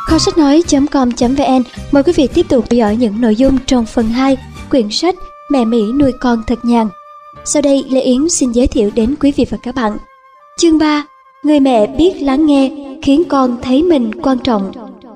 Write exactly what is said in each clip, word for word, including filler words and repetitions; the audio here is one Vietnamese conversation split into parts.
Kho sách nói.com.vn mời quý vị tiếp tục theo dõi những nội dung trong phần hai quyển sách Mẹ Mỹ nuôi con thật nhàn. Sau đây Lê Yến xin giới thiệu đến quý vị và các bạn chương ba: Người mẹ biết lắng nghe khiến con thấy mình quan trọng.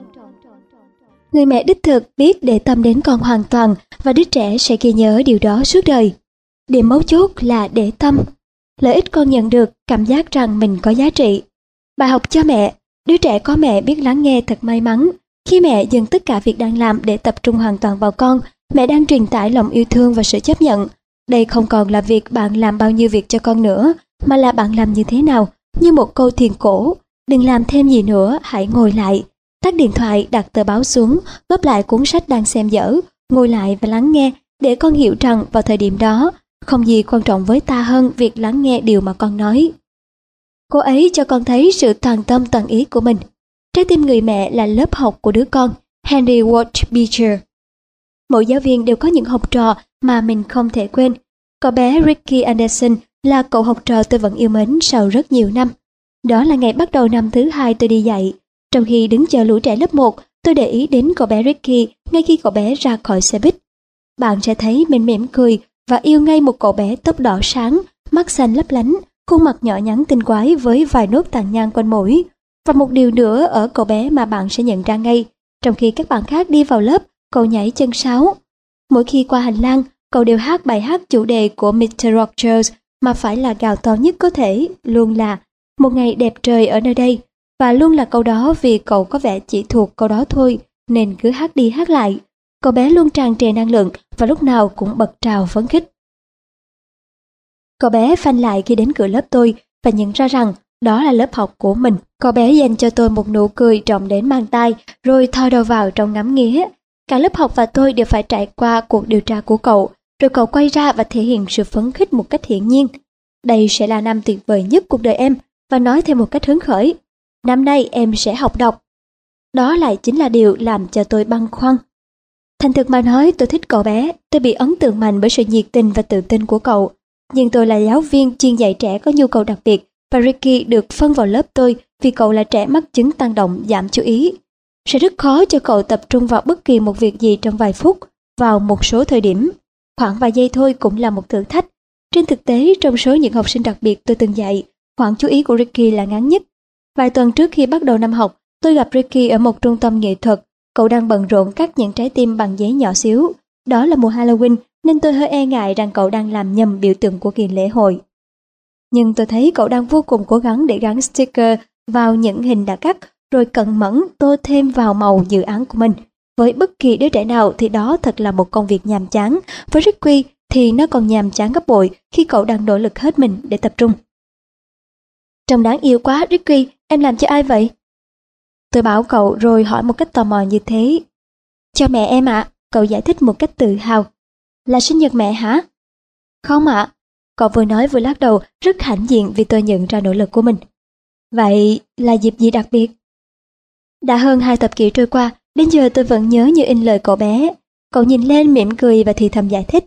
Người mẹ đích thực biết để tâm đến con hoàn toàn và đứa trẻ sẽ ghi nhớ điều đó suốt đời. Điểm mấu chốt là để tâm. Lợi ích con nhận được, cảm giác rằng mình có giá trị. Bài học cho mẹ: đứa trẻ có mẹ biết lắng nghe thật may mắn. Khi mẹ dừng tất cả việc đang làm để tập trung hoàn toàn vào con, mẹ đang truyền tải lòng yêu thương và sự chấp nhận. Đây không còn là việc bạn làm bao nhiêu việc cho con nữa, mà là bạn làm như thế nào, như một câu thiền cổ. Đừng làm thêm gì nữa, hãy ngồi lại. Tắt điện thoại, đặt tờ báo xuống, gấp lại cuốn sách đang xem dở, ngồi lại và lắng nghe, để con hiểu rằng vào thời điểm đó, không gì quan trọng với ta hơn việc lắng nghe điều mà con nói. Cô ấy cho con thấy sự toàn tâm toàn ý của mình. Trái tim người mẹ là lớp học của đứa con. Henry Ward Beecher. Mỗi giáo viên đều có những học trò mà mình không thể quên. Cậu bé Ricky Anderson là cậu học trò tôi vẫn yêu mến sau rất nhiều năm. Đó là ngày bắt đầu năm thứ hai tôi đi dạy. Trong khi đứng chờ lũ trẻ lớp một, tôi để ý đến cậu bé Ricky ngay khi cậu bé ra khỏi xe buýt. Bạn sẽ thấy mình mỉm cười và yêu ngay một cậu bé tóc đỏ sáng, mắt xanh lấp lánh, khuôn mặt nhỏ nhắn tinh quái với vài nốt tàn nhang quanh mũi. Và một điều nữa ở cậu bé mà bạn sẽ nhận ra ngay, trong khi các bạn khác đi vào lớp, cậu nhảy chân sáo. Mỗi khi qua hành lang, cậu đều hát bài hát chủ đề của mít tơ Rogers mà phải là gào to nhất có thể, luôn là một ngày đẹp trời ở nơi đây. Và luôn là câu đó vì cậu có vẻ chỉ thuộc câu đó thôi, nên cứ hát đi hát lại. Cậu bé luôn tràn trề năng lượng và lúc nào cũng bật trào phấn khích. Cậu bé phanh lại khi đến cửa lớp tôi và nhận ra rằng đó là lớp học của mình. Cậu bé dành cho tôi một nụ cười trọng đến mang tai, rồi thò đầu vào trong ngắm nghía. Cả lớp học và tôi đều phải trải qua cuộc điều tra của cậu, rồi cậu quay ra và thể hiện sự phấn khích một cách hiển nhiên. Đây sẽ là năm tuyệt vời nhất cuộc đời em, và nói thêm một cách hứng khởi. Năm nay em sẽ học đọc. Đó lại chính là điều làm cho tôi băn khoăn. Thành thực mà nói, tôi thích cậu bé. Tôi bị ấn tượng mạnh bởi sự nhiệt tình và tự tin của cậu. Nhưng tôi là giáo viên chuyên dạy trẻ có nhu cầu đặc biệt, và Ricky được phân vào lớp tôi vì cậu là trẻ mắc chứng tăng động giảm chú ý. Sẽ rất khó cho cậu tập trung vào bất kỳ một việc gì trong vài phút, vào một số thời điểm. Khoảng vài giây thôi cũng là một thử thách. Trên thực tế, trong số những học sinh đặc biệt tôi từng dạy, khoảng chú ý của Ricky là ngắn nhất. Vài tuần trước khi bắt đầu năm học, tôi gặp Ricky ở một trung tâm nghệ thuật. Cậu đang bận rộn cắt những trái tim bằng giấy nhỏ xíu. Đó là mùa Halloween, nên tôi hơi e ngại rằng cậu đang làm nhầm biểu tượng của kỳ lễ hội. Nhưng tôi thấy cậu đang vô cùng cố gắng để gắn sticker vào những hình đã cắt, rồi cẩn mẫn tô thêm vào màu dự án của mình. Với bất kỳ đứa trẻ nào thì đó thật là một công việc nhàm chán. Với Ricky thì nó còn nhàm chán gấp bội khi cậu đang nỗ lực hết mình để tập trung. Trông đáng yêu quá, Ricky, em làm cho ai vậy? Tôi bảo cậu rồi hỏi một cách tò mò như thế. Cho mẹ em ạ, cậu giải thích một cách tự hào. Là sinh nhật mẹ hả? Không ạ. Cậu vừa nói vừa lắc đầu, rất hãnh diện vì tôi nhận ra nỗ lực của mình. Vậy là dịp gì đặc biệt? Đã hơn hai thập kỷ trôi qua, đến giờ tôi vẫn nhớ như in lời cậu bé. Cậu nhìn lên mỉm cười và thì thầm giải thích.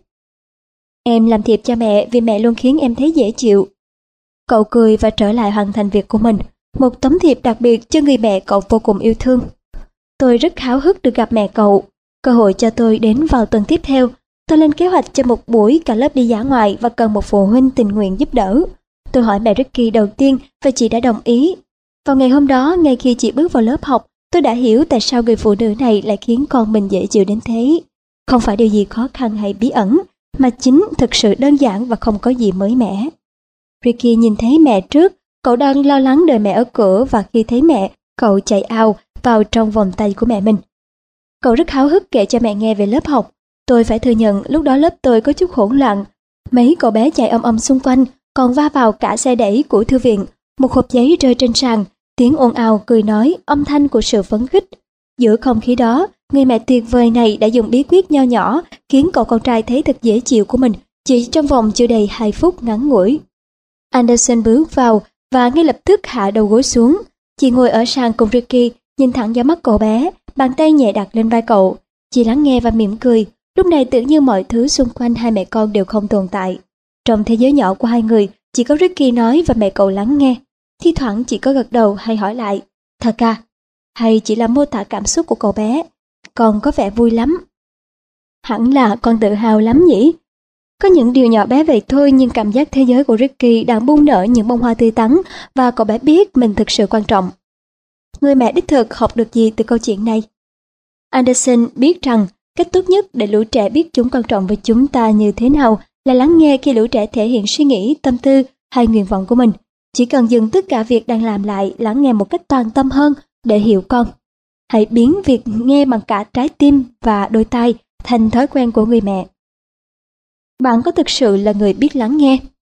Em làm thiệp cho mẹ vì mẹ luôn khiến em thấy dễ chịu. Cậu cười và trở lại hoàn thành việc của mình. Một tấm thiệp đặc biệt cho người mẹ cậu vô cùng yêu thương. Tôi rất háo hức được gặp mẹ cậu. Cơ hội cho tôi đến vào tuần tiếp theo. Tôi lên kế hoạch cho một buổi cả lớp đi dã ngoại và cần một phụ huynh tình nguyện giúp đỡ. Tôi hỏi mẹ Ricky đầu tiên và chị đã đồng ý. Vào ngày hôm đó, ngay khi chị bước vào lớp học, tôi đã hiểu tại sao người phụ nữ này lại khiến con mình dễ chịu đến thế. Không phải điều gì khó khăn hay bí ẩn, mà chính thực sự đơn giản và không có gì mới mẻ. Ricky nhìn thấy mẹ trước, cậu đang lo lắng đợi mẹ ở cửa và khi thấy mẹ, cậu chạy ào vào trong vòng tay của mẹ mình. Cậu rất háo hức kể cho mẹ nghe về lớp học. Tôi phải thừa nhận lúc đó lớp tôi có chút hỗn loạn. Mấy cậu bé chạy ầm ầm xung quanh, còn va vào cả xe đẩy của thư viện. Một hộp giấy rơi trên sàn, tiếng ồn ào cười nói, âm thanh của sự phấn khích. Giữa không khí đó, người mẹ tuyệt vời này đã dùng bí quyết nho nhỏ khiến cậu con trai thấy thật dễ chịu của mình chỉ trong vòng chưa đầy hai phút ngắn ngủi. Anderson bước vào và ngay lập tức hạ đầu gối xuống. Chị ngồi ở sàn cùng Ricky, nhìn thẳng vào mắt cậu bé, bàn tay nhẹ đặt lên vai cậu. Chị lắng nghe và mỉm cười. Lúc này tưởng như mọi thứ xung quanh hai mẹ con đều không tồn tại. Trong thế giới nhỏ của hai người, chỉ có Ricky nói và mẹ cậu lắng nghe. Thi thoảng chị có gật đầu hay hỏi lại, thật à? hay chỉ là mô tả cảm xúc của cậu bé? Con có vẻ vui lắm. Hẳn là con tự hào lắm nhỉ? Có những điều nhỏ bé vậy thôi, nhưng cảm giác thế giới của Ricky đang bung nở những bông hoa tươi tắn và cậu bé biết mình thực sự quan trọng. Người mẹ đích thực học được gì từ câu chuyện này? Anderson biết rằng cách tốt nhất để lũ trẻ biết chúng quan trọng với chúng ta như thế nào là lắng nghe khi lũ trẻ thể hiện suy nghĩ, tâm tư hay nguyện vọng của mình. Chỉ cần dừng tất cả việc đang làm lại, lắng nghe một cách toàn tâm hơn để hiểu con. Hãy biến việc nghe bằng cả trái tim và đôi tai thành thói quen của người mẹ. Bạn có thực sự là người biết lắng nghe?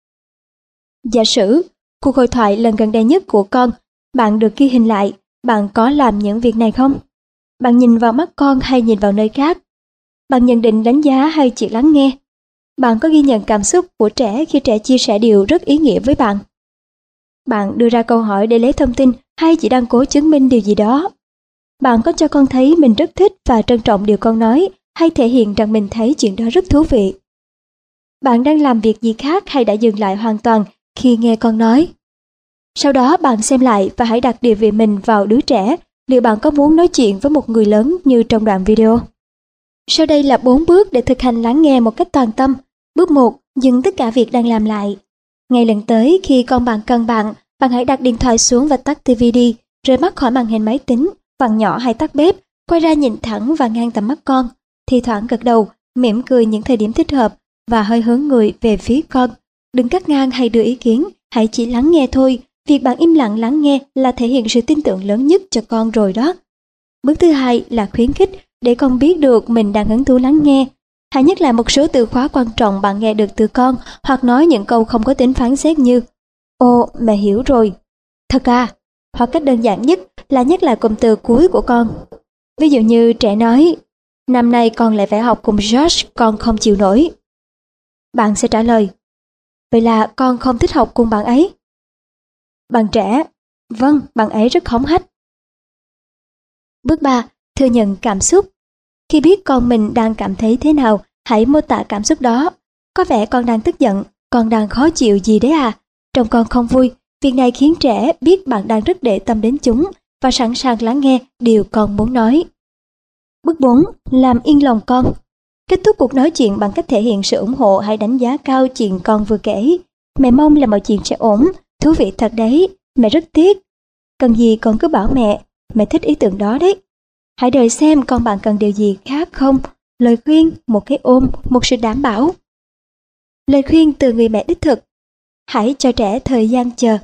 Giả sử, cuộc hội thoại lần gần đây nhất của con, bạn được ghi hình lại, bạn có làm những việc này không? Bạn nhìn vào mắt con hay nhìn vào nơi khác? Bạn nhận định đánh giá hay chỉ lắng nghe? Bạn có ghi nhận cảm xúc của trẻ khi trẻ chia sẻ điều rất ý nghĩa với bạn? Bạn đưa ra câu hỏi để lấy thông tin hay chỉ đang cố chứng minh điều gì đó? Bạn có cho con thấy mình rất thích và trân trọng điều con nói hay thể hiện rằng mình thấy chuyện đó rất thú vị? Bạn đang làm việc gì khác hay đã dừng lại hoàn toàn khi nghe con nói? Sau đó bạn xem lại và hãy đặt địa vị mình vào đứa trẻ, liệu bạn có muốn nói chuyện với một người lớn như trong đoạn video? Sau đây là bốn bước để thực hành lắng nghe một cách toàn tâm. Bước một, dừng tất cả việc đang làm lại. Ngay lần tới khi con bạn cần bạn, bạn hãy đặt điện thoại xuống và tắt ti vi đi, rời mắt khỏi màn hình máy tính, vặn nhỏ hay tắt bếp, quay ra nhìn thẳng và ngang tầm mắt con, thi thoảng gật đầu, mỉm cười những thời điểm thích hợp và hơi hướng người về phía con. Đừng cắt ngang hay đưa ý kiến, hãy chỉ lắng nghe thôi. Việc bạn im lặng lắng nghe là thể hiện sự tin tưởng lớn nhất cho con rồi đó. Bước thứ hai là khuyến khích để con biết được mình đang hứng thú lắng nghe. Hãy nhắc lại một số từ khóa quan trọng bạn nghe được từ con, hoặc nói những câu không có tính phán xét như "Ồ, mẹ hiểu rồi", "Thật à", hoặc cách đơn giản nhất là nhắc lại cụm từ cuối của con. Ví dụ như trẻ nói "Năm nay con lại phải học cùng George, con không chịu nổi". Bạn sẽ trả lời "Vậy là con không thích học cùng bạn ấy". Bạn trẻ: "Vâng, bạn ấy rất hống hách". Bước ba, thừa nhận cảm xúc. Khi biết con mình đang cảm thấy thế nào, hãy mô tả cảm xúc đó. Có vẻ con đang tức giận, con đang khó chịu gì đấy à? Trông con không vui. Việc này khiến trẻ biết bạn đang rất để tâm đến chúng và sẵn sàng lắng nghe điều con muốn nói. Bước bốn, làm yên lòng con. Kết thúc cuộc nói chuyện bằng cách thể hiện sự ủng hộ hay đánh giá cao chuyện con vừa kể. Mẹ mong là mọi chuyện sẽ ổn, thú vị thật đấy, mẹ rất tiếc. Cần gì con cứ bảo mẹ, mẹ thích ý tưởng đó đấy. Hãy đợi xem con bạn cần điều gì khác không, lời khuyên, một cái ôm, một sự đảm bảo. Lời khuyên từ người mẹ đích thực. Hãy cho trẻ thời gian chờ.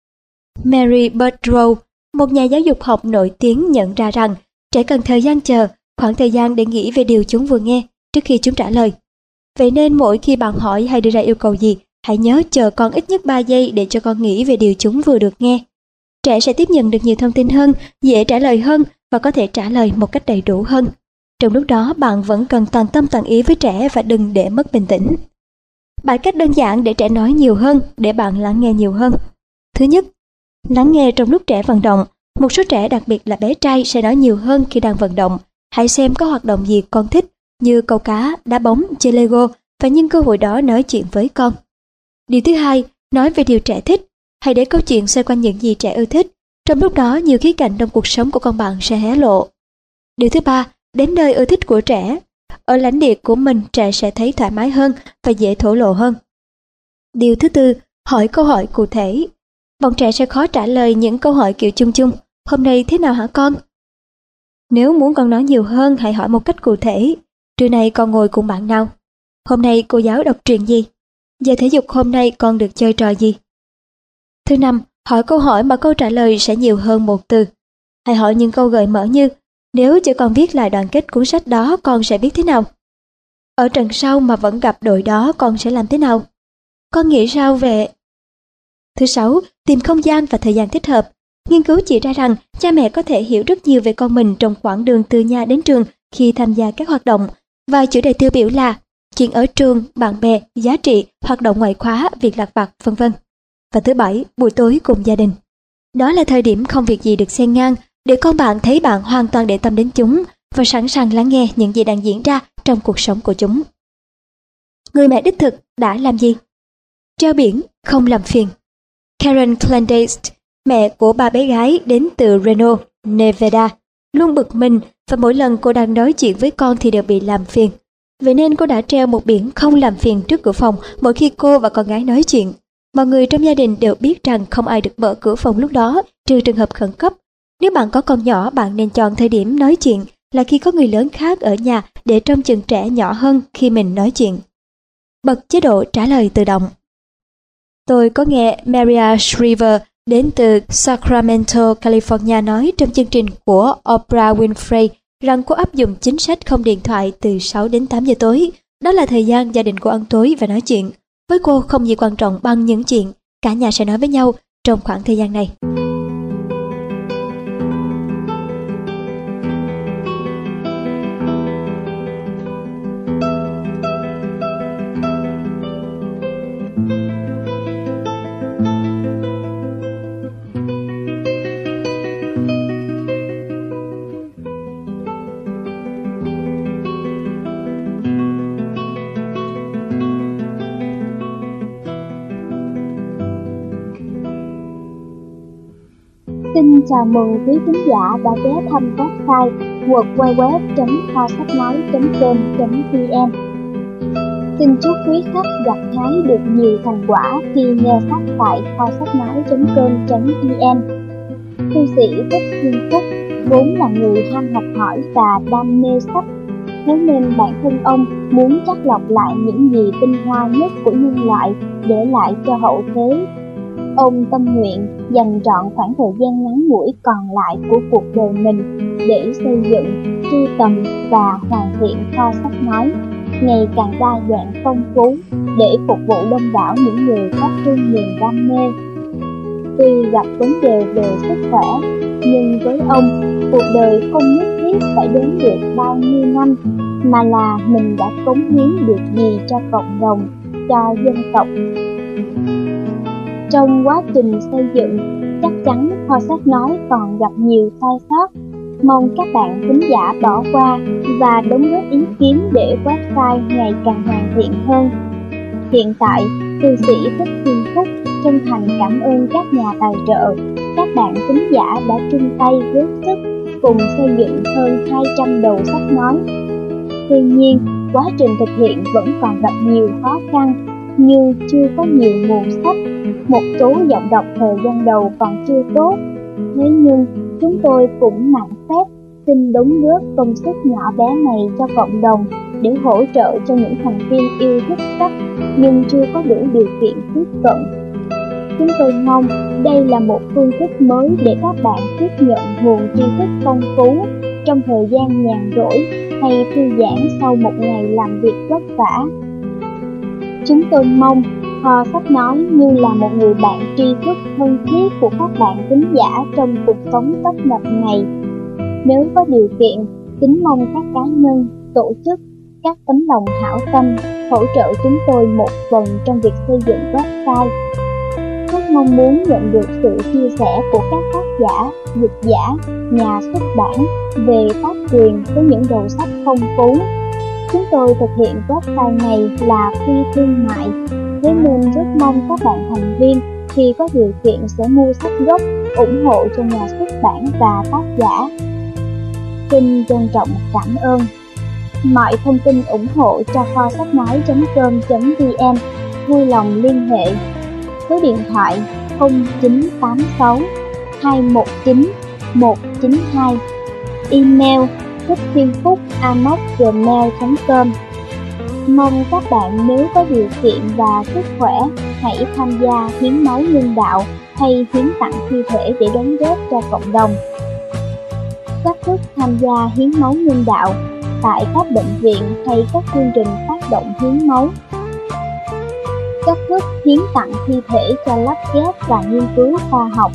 Mary Birdrow, một nhà giáo dục học nổi tiếng, nhận ra rằng trẻ cần thời gian chờ, khoảng thời gian để nghĩ về điều chúng vừa nghe trước khi chúng trả lời. Vậy nên mỗi khi bạn hỏi hay đưa ra yêu cầu gì, hãy nhớ chờ con ít nhất ba giây để cho con nghĩ về điều chúng vừa được nghe. Trẻ sẽ tiếp nhận được nhiều thông tin hơn, dễ trả lời hơn và có thể trả lời một cách đầy đủ hơn. Trong lúc đó, bạn vẫn cần toàn tâm toàn ý với trẻ và đừng để mất bình tĩnh. Bài cách đơn giản để trẻ nói nhiều hơn, để bạn lắng nghe nhiều hơn. Thứ nhất, lắng nghe trong lúc trẻ vận động. Một số trẻ, đặc biệt là bé trai, sẽ nói nhiều hơn khi đang vận động. Hãy xem có hoạt động gì con thích, như câu cá, đá bóng, chơi Lego, và nhân cơ hội đó nói chuyện với con. Điều thứ hai, nói về điều trẻ thích. Hãy để câu chuyện xoay quanh những gì trẻ ưa thích. Trong lúc đó, nhiều khía cạnh trong cuộc sống của con bạn sẽ hé lộ. Điều thứ ba, đến nơi ưa thích của trẻ. Ở lãnh địa của mình, trẻ sẽ thấy thoải mái hơn và dễ thổ lộ hơn. Điều thứ tư, hỏi câu hỏi cụ thể. Bọn trẻ sẽ khó trả lời những câu hỏi kiểu chung chung. Hôm nay thế nào hả con? Nếu muốn con nói nhiều hơn, hãy hỏi một cách cụ thể. Trưa nay con ngồi cùng bạn nào? Hôm nay cô giáo đọc truyện gì? Giờ thể dục hôm nay con được chơi trò gì? Thứ năm, hỏi câu hỏi mà câu trả lời sẽ nhiều hơn một từ. Hãy hỏi những câu gợi mở như: nếu cho con viết lại đoạn kết cuốn sách đó, con sẽ viết thế nào? Ở trận sau mà vẫn gặp đội đó, con sẽ làm thế nào? Con nghĩ sao về... Thứ sáu, tìm không gian và thời gian thích hợp. Nghiên cứu chỉ ra rằng cha mẹ có thể hiểu rất nhiều về con mình trong quãng đường từ nhà đến trường khi tham gia các hoạt động, và chủ đề tiêu biểu là chuyện ở trường, bạn bè, giá trị, hoạt động ngoại khóa, việc lặt vặt, vân vân. Và thứ bảy, buổi tối cùng gia đình. Đó là thời điểm không việc gì được xen ngang, để con bạn thấy bạn hoàn toàn để tâm đến chúng và sẵn sàng lắng nghe những gì đang diễn ra trong cuộc sống của chúng. Người mẹ đích thực đã làm gì? Treo biển, không làm phiền. Karen Clendace, mẹ của ba bé gái đến từ Reno, Nevada, luôn bực mình và mỗi lần cô đang nói chuyện với con thì đều bị làm phiền. Vậy nên cô đã treo một biển không làm phiền trước cửa phòng mỗi khi cô và con gái nói chuyện. Mọi người trong gia đình đều biết rằng không ai được mở cửa phòng lúc đó, trừ trường hợp khẩn cấp. Nếu bạn có con nhỏ, bạn nên chọn thời điểm nói chuyện là khi có người lớn khác ở nhà để trông chừng trẻ nhỏ hơn khi mình nói chuyện. Bật chế độ trả lời tự động. Tôi có nghe Maria Shriver đến từ Sacramento, California nói trong chương trình của Oprah Winfrey rằng cô áp dụng chính sách không điện thoại từ sáu đến tám giờ tối. Đó là thời gian gia đình cô ăn tối và nói chuyện. Với cô không gì quan trọng bằng những chuyện cả nhà sẽ nói với nhau trong khoảng thời gian này. Xin chào mừng quý khán giả đã ghé thăm website w w w chấm kho sách nói chấm com chấm vn. Xin chúc quý khách gặt hái được nhiều thành quả khi nghe sách tại kho sách nói chấm com chấm vn. Thư sĩ Thích Thiên Phúc vốn là người ham học hỏi và đam mê sách, thế nên bản thân ông muốn chắt lọc lại những gì tinh hoa nhất của nhân loại để lại cho hậu thế. Ông tâm nguyện dành trọn khoảng thời gian ngắn ngủi còn lại của cuộc đời mình để xây dựng, sưu tầm và hoàn thiện kho sách nói ngày càng đa dạng phong phú để phục vụ đông đảo những người có trung niềm đam mê. Tuy gặp vấn đề về sức khỏe, nhưng với ông, cuộc đời không nhất thiết phải đến được bao nhiêu năm, mà là mình đã cống hiến được gì cho cộng đồng, cho dân tộc. Trong quá trình xây dựng, chắc chắn kho sách nói còn gặp nhiều sai sót. Mong các bạn khán giả bỏ qua và đóng góp ý kiến để website ngày càng hoàn thiện hơn. Hiện tại, thư sĩ Thích Thiên Phúc chân thành cảm ơn các nhà tài trợ, các bạn khán giả đã chung tay góp sức cùng xây dựng hơn hai trăm đầu sách nói. Tuy nhiên, quá trình thực hiện vẫn còn gặp nhiều khó khăn, như chưa có nhiều nguồn sách, một số giọng đọc thời gian đầu còn chưa tốt. Thế nhưng, chúng tôi cũng mạn phép xin đóng góp công sức nhỏ bé này cho cộng đồng để hỗ trợ cho những thành viên yêu thích sách nhưng chưa có đủ điều kiện tiếp cận. Chúng tôi mong đây là một phương thức mới để các bạn tiếp nhận nguồn tri thức phong phú trong thời gian nhàn rỗi hay thư giãn sau một ngày làm việc vất vả. Chúng tôi mong kho sách nói như là một người bạn tri thức thân thiết của các bạn khán giả trong cuộc sống tấp nập này. Nếu có điều kiện, kính mong các cá nhân, tổ chức, các tấm lòng hảo tâm hỗ trợ chúng tôi một phần trong việc xây dựng website. Rất mong muốn nhận được sự chia sẻ của các tác giả, dịch giả, nhà xuất bản về tác quyền với những đầu sách phong phú. Chúng tôi thực hiện website này là phi thương mại, thế nên rất mong các bạn thành viên khi có điều kiện sẽ mua sách gốc, ủng hộ cho nhà xuất bản và tác giả. Xin trân trọng cảm ơn. Mọi thông tin ủng hộ cho kho sách nói chấm com chấm vn vui lòng liên hệ. Số điện thoại không chín tám sáu hai một chín một chín hai, email thích thiên phúc a còng gmail chấm com. Mong các bạn nếu có điều kiện và sức khỏe hãy tham gia hiến máu nhân đạo hay hiến tặng thi thể để đóng góp cho cộng đồng. Cách thức tham gia hiến máu nhân đạo tại các bệnh viện hay các chương trình phát động hiến máu. Cách thức hiến tặng thi thể cho lắp ghép và nghiên cứu khoa học.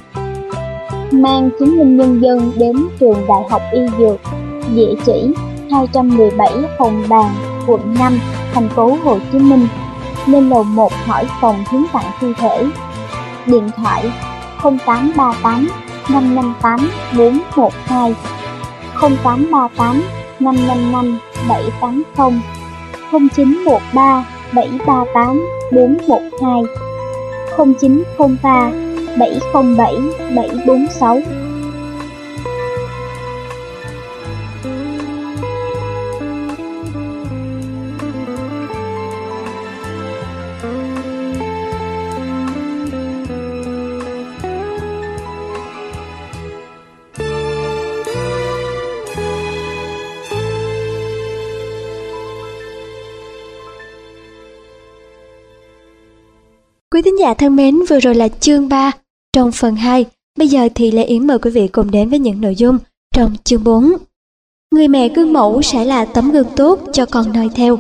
Mang chứng minh nhân dân đến trường Đại học Y Dược, địa chỉ hai trăm mười bảy Hồng Bàng, quận năm, thành phố Hồ Chí Minh. Lên lầu một hỏi phòng hiến tặng thi thể. Điện thoại không tám ba tám năm năm tám bốn một hai, không tám ba tám năm năm năm bảy tám không, không chín một ba bảy ba tám bốn một hai, không chín không ba bảy không bảy bảy bốn sáu. Quý thính giả thân mến, vừa rồi là chương ba trong phần hai. Bây giờ thì Lê Yến mời quý vị cùng đến với những nội dung trong chương bốn. Người mẹ gương mẫu sẽ là tấm gương tốt cho con noi theo.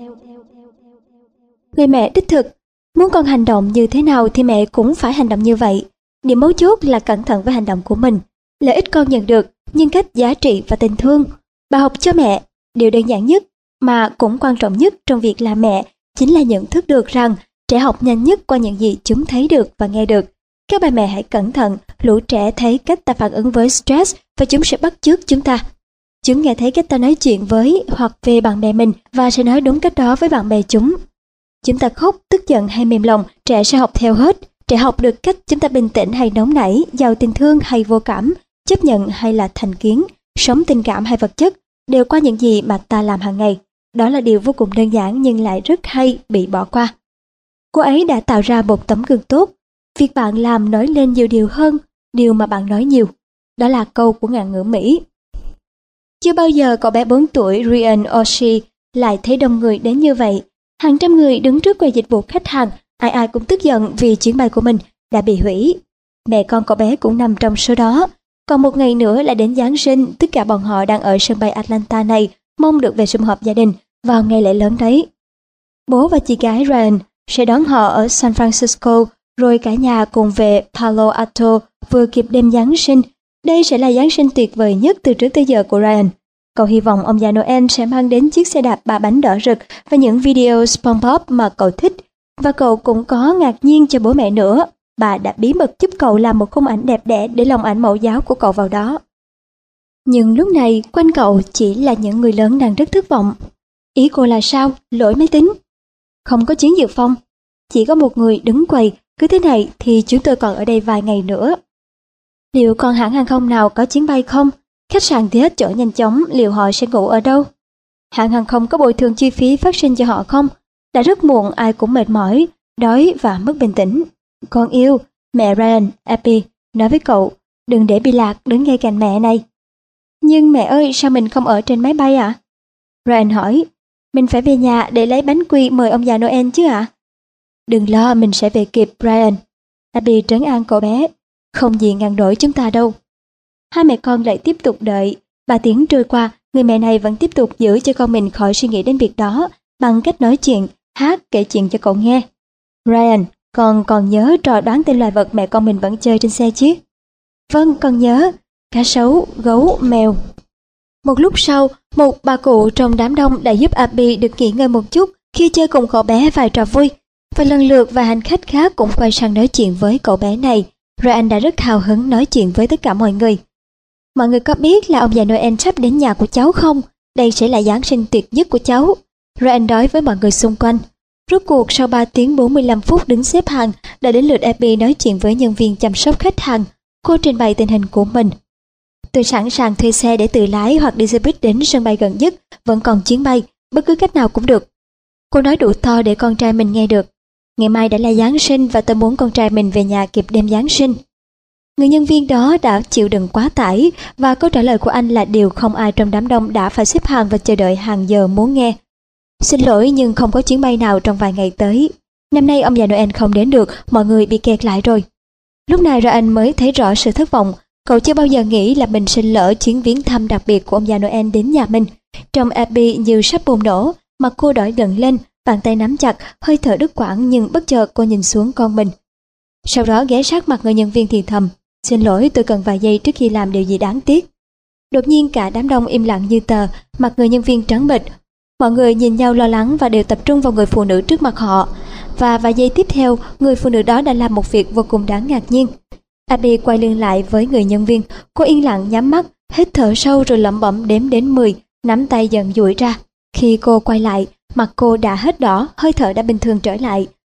Người mẹ đích thực, muốn con hành động như thế nào thì mẹ cũng phải hành động như vậy. Điểm mấu chốt là cẩn thận với hành động của mình. Lợi ích con nhận được, nhưng cách giá trị và tình thương. Bà học cho mẹ, điều đơn giản nhất mà cũng quan trọng nhất trong việc làm mẹ chính là nhận thức được rằng trẻ học nhanh nhất qua những gì chúng thấy được và nghe được. Các bà mẹ hãy cẩn thận, lũ trẻ thấy cách ta phản ứng với stress và chúng sẽ bắt chước chúng ta. Chúng nghe thấy cách ta nói chuyện với hoặc về bạn bè mình và sẽ nói đúng cách đó với bạn bè chúng. Chúng ta khóc, tức giận hay mềm lòng, trẻ sẽ học theo hết. Trẻ học được cách chúng ta bình tĩnh hay nóng nảy, giàu tình thương hay vô cảm, chấp nhận hay là thành kiến, sống tình cảm hay vật chất, đều qua những gì mà ta làm hàng ngày. Đó là điều vô cùng đơn giản nhưng lại rất hay bị bỏ qua. Cô ấy đã tạo ra một tấm gương tốt. Việc bạn làm nói lên nhiều điều hơn điều mà bạn nói nhiều. Đó là câu của ngạn ngữ Mỹ. Chưa bao giờ cậu bé bốn tuổi Ryan Oshie lại thấy đông người đến như vậy. Hàng trăm người đứng trước quầy dịch vụ khách hàng, ai ai cũng tức giận vì chuyến bay của mình đã bị hủy. Mẹ con cậu bé cũng nằm trong số đó. Còn một ngày nữa là đến Giáng sinh, tất cả bọn họ đang ở sân bay Atlanta này, mong được về sum họp gia đình vào ngày lễ lớn đấy. Bố và chị gái Ryan sẽ đón họ ở San Francisco, rồi cả nhà cùng về Palo Alto vừa kịp đêm Giáng sinh. Đây sẽ là Giáng sinh tuyệt vời nhất từ trước tới giờ của Ryan. Cậu hy vọng ông già Noel sẽ mang đến chiếc xe đạp ba bánh đỏ rực và những video SpongeBob mà cậu thích. Và cậu cũng có ngạc nhiên cho bố mẹ nữa. Bà đã bí mật giúp cậu làm một khung ảnh đẹp đẽ để lòng ảnh mẫu giáo của cậu vào đó. Nhưng lúc này quanh cậu chỉ là những người lớn đang rất thất vọng. Ý cô là sao? Lỗi máy tính? Không có chiến dự phòng. Chỉ có một người đứng quầy. Cứ thế này thì chúng tôi còn ở đây vài ngày nữa. Liệu còn hãng hàng không nào có chuyến bay không? Khách sạn thì hết chỗ nhanh chóng, liệu họ sẽ ngủ ở đâu? Hãng hàng không có bồi thường chi phí phát sinh cho họ không? Đã rất muộn, ai cũng mệt mỏi, đói và mất bình tĩnh. Con yêu, mẹ Ryan, Abby, nói với cậu, đừng để bị lạc, đứng ngay cạnh mẹ này. Nhưng mẹ ơi, sao mình không ở trên máy bay ạ? À? Ryan hỏi, mình phải về nhà để lấy bánh quy mời ông già Noel chứ ạ? À? Đừng lo, mình sẽ về kịp, Ryan. Abby trấn an cậu bé, không gì ngăn nổi chúng ta đâu. Hai mẹ con lại tiếp tục đợi. Ba tiếng trôi qua, người mẹ này vẫn tiếp tục giữ cho con mình khỏi suy nghĩ đến việc đó bằng cách nói chuyện, hát, kể chuyện cho cậu nghe. Ryan, con còn nhớ trò đoán tên loài vật mẹ con mình vẫn chơi trên xe chứ? Vâng, con nhớ. Cá sấu, gấu, mèo. Một lúc sau, một bà cụ trong đám đông đã giúp Abby được nghỉ ngơi một chút khi chơi cùng cậu bé vài trò vui. Và lần lượt vài hành khách khác cũng quay sang nói chuyện với cậu bé này. Rồi anh đã rất hào hứng nói chuyện với tất cả mọi người. Mọi người có biết là ông già Noel sắp đến nhà của cháu không? Đây sẽ là Giáng sinh tuyệt nhất của cháu. Rồi anh nói với mọi người xung quanh. Rốt cuộc sau ba tiếng bốn mươi lăm phút đứng xếp hàng, đã đến lượt Abby nói chuyện với nhân viên chăm sóc khách hàng. Cô trình bày tình hình của mình. Tôi sẵn sàng thuê xe để tự lái hoặc đi xe buýt đến sân bay gần nhất, vẫn còn chuyến bay, bất cứ cách nào cũng được. Cô nói đủ to để con trai mình nghe được. Ngày mai đã là Giáng sinh và tôi muốn con trai mình về nhà kịp đêm Giáng sinh. Người nhân viên đó đã chịu đựng quá tải và câu trả lời của anh là điều không ai trong đám đông đã phải xếp hàng và chờ đợi hàng giờ muốn nghe. Xin lỗi nhưng không có chuyến bay nào trong vài ngày tới. Năm nay ông già Noel không đến được, mọi người bị kẹt lại rồi. Lúc này Ryan mới thấy rõ sự thất vọng. Cậu chưa bao giờ nghĩ là mình sẽ lỡ chuyến viếng thăm đặc biệt của ông già Noel đến nhà mình. Trong Abby như sắp bùng nổ, mặt cô đỏ gần lên, bàn tay nắm chặt, hơi thở đứt quãng nhưng bất chợt cô nhìn xuống con mình. Sau đó ghé sát mặt người nhân viên thì thầm, xin lỗi tôi cần vài giây trước khi làm điều gì đáng tiếc. Đột nhiên cả đám đông im lặng như tờ, mặt người nhân viên trắng bệch. Mọi người nhìn nhau lo lắng và đều tập trung vào người phụ nữ trước mặt họ. Và vài giây tiếp theo, người phụ nữ đó đã làm một việc vô cùng đáng ngạc nhiên. Abby quay lưng lại với người nhân viên, cô yên lặng nhắm mắt, hít thở sâu rồi lẩm bẩm đếm đến mười, nắm tay dần duỗi ra. Khi cô quay lại, mặt cô đã hết đỏ, hơi thở đã bình thường trở lại.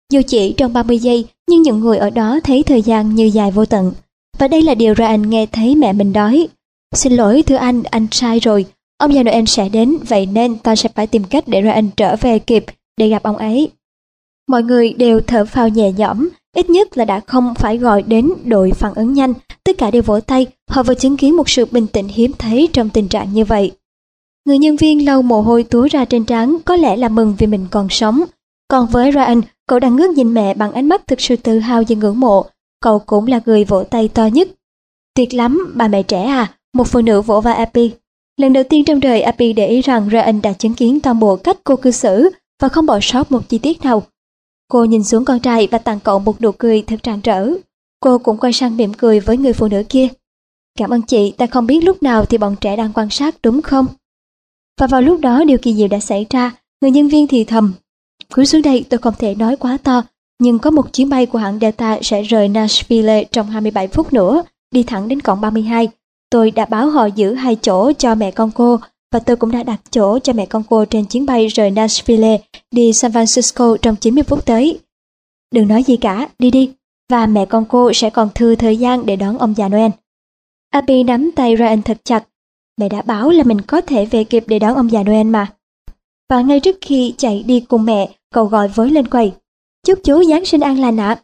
Dù chỉ trong ba mươi giây, nhưng những người ở đó thấy thời gian như dài vô tận. Và đây là điều Ryan nghe thấy mẹ mình nói. Xin lỗi thưa anh, anh sai rồi. Ông già Noel sẽ đến, vậy nên ta sẽ phải tìm cách để Ryan trở về kịp để gặp ông ấy. Mọi người đều thở phào nhẹ nhõm, ít nhất là đã không phải gọi đến đội phản ứng nhanh. Tất cả đều vỗ tay, họ vừa chứng kiến một sự bình tĩnh hiếm thấy trong tình trạng như vậy. Người nhân viên lau mồ hôi túa ra trên trán, có lẽ là mừng vì mình còn sống. Còn với Ryan, cậu đang ngước nhìn mẹ bằng ánh mắt thực sự tự hào và ngưỡng mộ. Cậu cũng là người vỗ tay to nhất. Tuyệt lắm, bà mẹ trẻ à, một phụ nữ vỗ vai Abby. Lần đầu tiên trong đời Abby để ý rằng Ryan đã chứng kiến toàn bộ cách cô cư xử và không bỏ sót một chi tiết nào. Cô nhìn xuống con trai và tặng cậu một nụ cười thật rạng rỡ. Cô cũng quay sang mỉm cười với người phụ nữ kia. Cảm ơn chị, ta không biết lúc nào thì bọn trẻ đang quan sát đúng không? Và vào lúc đó điều kỳ diệu đã xảy ra, người nhân viên thì thầm. Cúi xuống đây, tôi không thể nói quá to, nhưng có một chuyến bay của hãng Delta sẽ rời Nashville trong hai mươi bảy phút nữa, đi thẳng đến cổng ba mươi hai. Tôi đã báo họ giữ hai chỗ cho mẹ con cô, và tôi cũng đã đặt chỗ cho mẹ con cô trên chuyến bay rời Nashville đi San Francisco trong chín mươi phút tới. Đừng nói gì cả, đi đi, và mẹ con cô sẽ còn thừa thời gian để đón ông già Noel. Abby nắm tay Ryan thật chặt. Mẹ đã báo là mình có thể về kịp để đón ông già Noel mà. Và ngay trước khi chạy đi cùng mẹ, cậu gọi với lên quầy. Chúc chú Giáng sinh an lành ạ.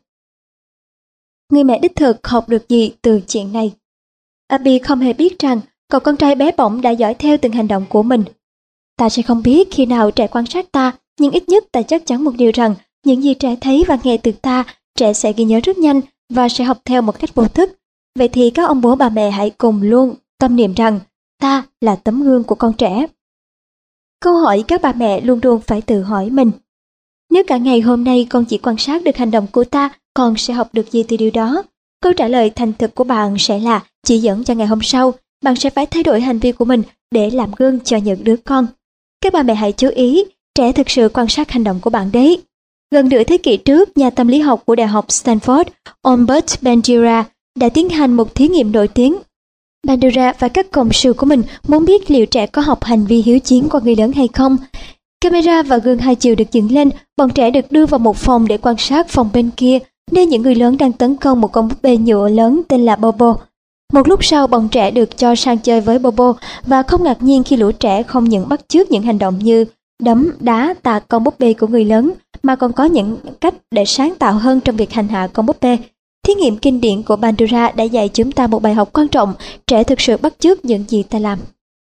Người mẹ đích thực học được gì từ chuyện này? Abby không hề biết rằng cậu con trai bé bỏng đã dõi theo từng hành động của mình. Ta sẽ không biết khi nào trẻ quan sát ta, nhưng ít nhất ta chắc chắn một điều rằng những gì trẻ thấy và nghe từ ta, trẻ sẽ ghi nhớ rất nhanh và sẽ học theo một cách vô thức. Vậy thì các ông bố bà mẹ hãy cùng luôn tâm niệm rằng ta là tấm gương của con trẻ. Câu hỏi các bà mẹ luôn luôn phải tự hỏi mình. Nếu cả ngày hôm nay con chỉ quan sát được hành động của ta, con sẽ học được gì từ điều đó? Câu trả lời thành thực của bạn sẽ là chỉ dẫn cho ngày hôm sau, bạn sẽ phải thay đổi hành vi của mình để làm gương cho những đứa con. Các bà mẹ hãy chú ý, trẻ thực sự quan sát hành động của bạn đấy. Gần nửa thế kỷ trước, nhà tâm lý học của Đại học Stanford, Albert Bandura, đã tiến hành một thí nghiệm nổi tiếng. Bandura và các cộng sự của mình muốn biết liệu trẻ có học hành vi hiếu chiến qua người lớn hay không. Camera và gương hai chiều được dựng lên, bọn trẻ được đưa vào một phòng để quan sát phòng bên kia, nơi những người lớn đang tấn công một con búp bê nhựa lớn tên là Bobo. Một lúc sau, bọn trẻ được cho sang chơi với Bobo và không ngạc nhiên khi lũ trẻ không những bắt chước những hành động như đấm, đá, tạt con búp bê của người lớn, mà còn có những cách để sáng tạo hơn trong việc hành hạ con búp bê. Thí nghiệm kinh điển của Bandura đã dạy chúng ta một bài học quan trọng, trẻ thực sự bắt chước những gì ta làm.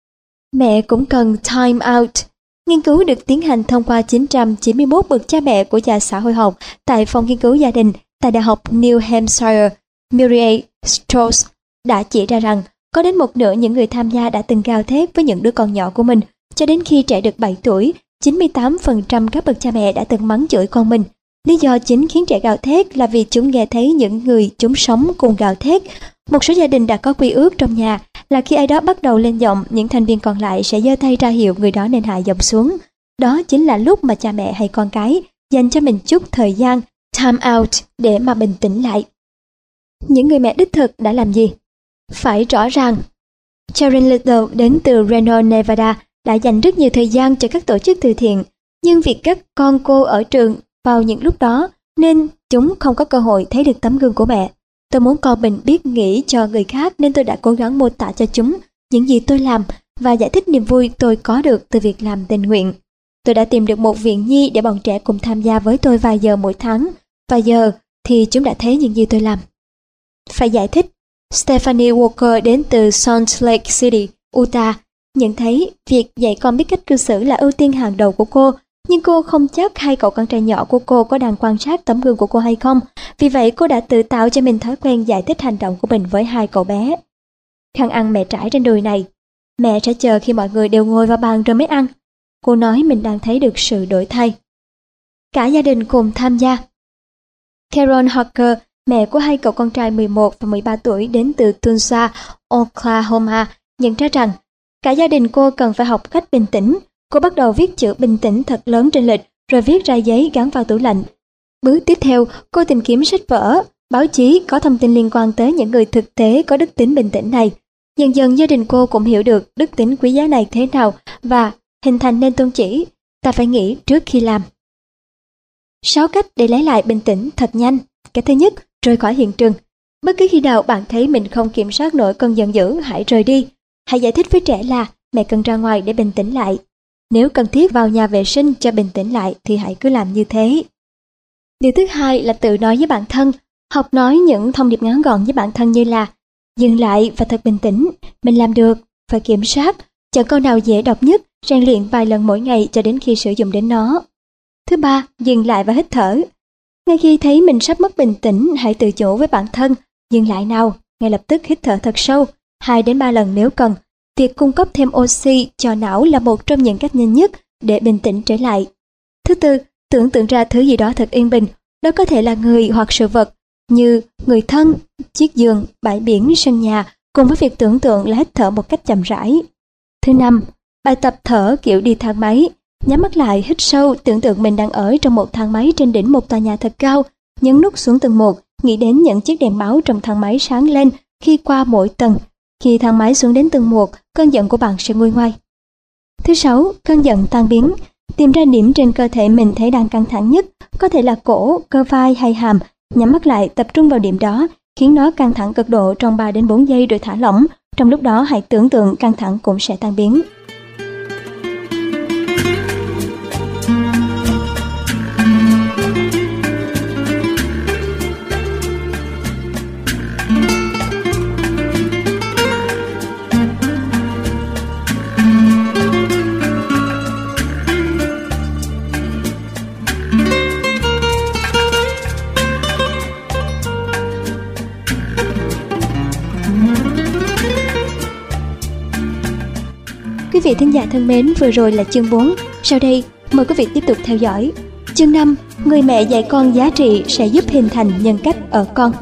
Mẹ cũng cần time out. Nghiên cứu được tiến hành thông qua chín trăm chín mươi mốt bậc cha mẹ của nhà xã hội học tại phòng nghiên cứu gia đình tại Đại học New Hampshire. Muriel Strauss đã chỉ ra rằng có đến một nửa những người tham gia đã từng gào thét với những đứa con nhỏ của mình. Cho đến khi trẻ được bảy tuổi, chín mươi tám phần trăm các bậc cha mẹ đã từng mắng chửi con mình. Lý do chính khiến trẻ gào thét là vì chúng nghe thấy những người chúng sống cùng gào thét. Một số gia đình đã có quy ước trong nhà là khi ai đó bắt đầu lên giọng, những thành viên còn lại sẽ giơ tay ra hiệu người đó nên hạ giọng xuống. Đó chính là lúc mà cha mẹ hay con cái dành cho mình chút thời gian, time out, để mà bình tĩnh lại. Những người mẹ đích thực đã làm gì? Phải rõ ràng. Sharon Little đến từ Reno, Nevada đã dành rất nhiều thời gian cho các tổ chức từ thiện, nhưng việc các con cô ở trường vào những lúc đó nên chúng không có cơ hội thấy được tấm gương của mẹ. Tôi muốn con mình biết nghĩ cho người khác nên tôi đã cố gắng mô tả cho chúng những gì tôi làm và giải thích niềm vui tôi có được từ việc làm tình nguyện. Tôi đã tìm được một viện nhi để bọn trẻ cùng tham gia với tôi vài giờ mỗi tháng, và giờ thì chúng đã thấy những gì tôi làm. Phải giải thích. Stephanie Walker đến từ Salt Lake City, Utah, nhận thấy việc dạy con biết cách cư xử là ưu tiên hàng đầu của cô, nhưng cô không chắc hai cậu con trai nhỏ của cô có đang quan sát tấm gương của cô hay không. Vì vậy cô đã tự tạo cho mình thói quen giải thích hành động của mình với hai cậu bé. Khăn ăn mẹ trải trên đùi này. Mẹ sẽ chờ khi mọi người đều ngồi vào bàn rồi mới ăn. Cô nói mình đang thấy được sự đổi thay. Cả gia đình cùng tham gia. Carol Harker, mẹ của hai cậu con trai mười một và mười ba tuổi đến từ Tulsa, Oklahoma, nhận ra rằng cả gia đình cô cần phải học cách bình tĩnh. Cô bắt đầu viết chữ bình tĩnh thật lớn trên lịch, rồi viết ra giấy gắn vào tủ lạnh. Bước tiếp theo, cô tìm kiếm sách vở, báo chí có thông tin liên quan tới những người thực tế có đức tính bình tĩnh này. Dần dần gia đình cô cũng hiểu được đức tính quý giá này thế nào và hình thành nên tôn chỉ: ta phải nghĩ trước khi làm. sáu cách để lấy lại bình tĩnh thật nhanh. Cái thứ nhất, rời khỏi hiện trường. Bất cứ khi nào bạn thấy mình không kiểm soát nổi cơn giận dữ, hãy rời đi. Hãy giải thích với trẻ là mẹ cần ra ngoài để bình tĩnh lại. Nếu cần thiết vào nhà vệ sinh cho bình tĩnh lại thì hãy cứ làm như thế. Điều thứ hai là tự nói với bản thân. Học nói những thông điệp ngắn gọn với bản thân như là dừng lại và thật bình tĩnh, mình làm được, phải kiểm soát. Chọn câu nào dễ đọc nhất, rèn luyện vài lần mỗi ngày cho đến khi sử dụng đến nó. Thứ ba, dừng lại và hít thở. Ngay khi thấy mình sắp mất bình tĩnh, hãy tự nhủ với bản thân, dừng lại nào, ngay lập tức hít thở thật sâu, hai đến ba lần nếu cần. Việc cung cấp thêm oxy cho não là một trong những cách nhanh nhất để bình tĩnh trở lại. Thứ tư, tưởng tượng ra thứ gì đó thật yên bình, đó có thể là người hoặc sự vật, như người thân, chiếc giường, bãi biển, sân nhà, cùng với việc tưởng tượng là hít thở một cách chậm rãi. Thứ năm, bài tập thở kiểu đi thang máy. Nhắm mắt lại, hít sâu, tưởng tượng mình đang ở trong một thang máy trên đỉnh một tòa nhà thật cao, nhấn nút xuống tầng một, nghĩ đến những chiếc đèn báo trong thang máy sáng lên khi qua mỗi tầng. Khi thang máy xuống đến tầng một, cơn giận của bạn sẽ nguôi ngoai. Thứ sáu, cơn giận tan biến. Tìm ra điểm trên cơ thể mình thấy đang căng thẳng nhất, có thể là cổ, cơ vai hay hàm. Nhắm mắt lại, tập trung vào điểm đó, khiến nó căng thẳng cực độ trong ba đến bốn giây rồi thả lỏng. Trong lúc đó hãy tưởng tượng căng thẳng cũng sẽ tan biến. Quý vị thính giả thân mến, vừa rồi là chương bốn. Sau đây, mời quý vị tiếp tục theo dõi. Chương năm, người mẹ dạy con giá trị sẽ giúp hình thành nhân cách ở con.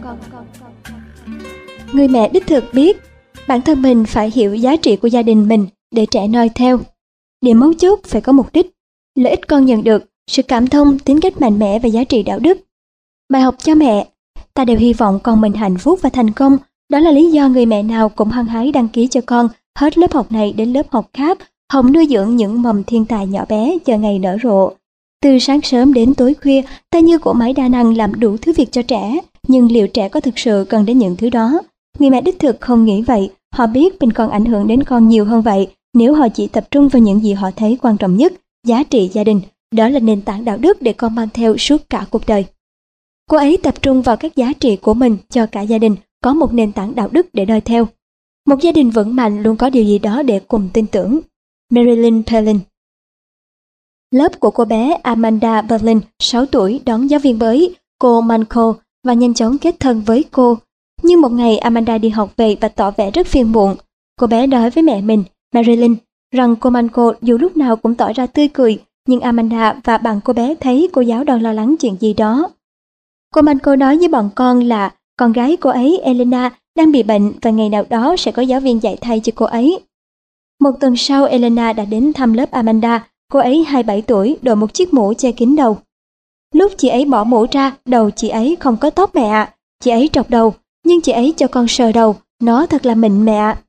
Người mẹ đích thực biết bản thân mình phải hiểu giá trị của gia đình mình để trẻ noi theo. Điểm mấu chốt phải có mục đích, lợi ích con nhận được, sự cảm thông, tính cách mạnh mẽ và giá trị đạo đức. Bài học cho mẹ. Ta đều hy vọng con mình hạnh phúc và thành công. Đó là lý do người mẹ nào cũng hăng hái đăng ký cho con hết lớp học này đến lớp học khác, hòng nuôi dưỡng những mầm thiên tài nhỏ bé chờ ngày nở rộ. Từ sáng sớm đến tối khuya, ta như cỗ máy đa năng làm đủ thứ việc cho trẻ, nhưng liệu trẻ có thực sự cần đến những thứ đó? Người mẹ đích thực không nghĩ vậy, họ biết mình còn ảnh hưởng đến con nhiều hơn vậy nếu họ chỉ tập trung vào những gì họ thấy quan trọng nhất, giá trị gia đình. Đó là nền tảng đạo đức để con mang theo suốt cả cuộc đời. Cô ấy tập trung vào các giá trị của mình cho cả gia đình, có một nền tảng đạo đức để noi theo. Một gia đình vững mạnh luôn có điều gì đó để cùng tin tưởng. Marilyn Pelin. Lớp của cô bé Amanda Berlin, sáu tuổi, đón giáo viên mới, cô Manco, và nhanh chóng kết thân với cô. Nhưng một ngày Amanda đi học về và tỏ vẻ rất phiền muộn. Cô bé nói với mẹ mình, Marilyn, rằng cô Manco dù lúc nào cũng tỏ ra tươi cười, nhưng Amanda và bạn cô bé thấy cô giáo đang lo lắng chuyện gì đó. Cô Manco nói với bọn con là con gái cô ấy, Elena, đang bị bệnh và ngày nào đó sẽ có giáo viên dạy thay cho cô ấy. Một tuần sau, Elena đã đến thăm lớp Amanda. Cô ấy hai mươi bảy tuổi, đội một chiếc mũ che kín đầu. Lúc chị ấy bỏ mũ ra, đầu chị ấy không có tóc mẹ ạ. Chị ấy trọc đầu, nhưng chị ấy cho con sờ đầu, nó thật là mịn mẹ ạ.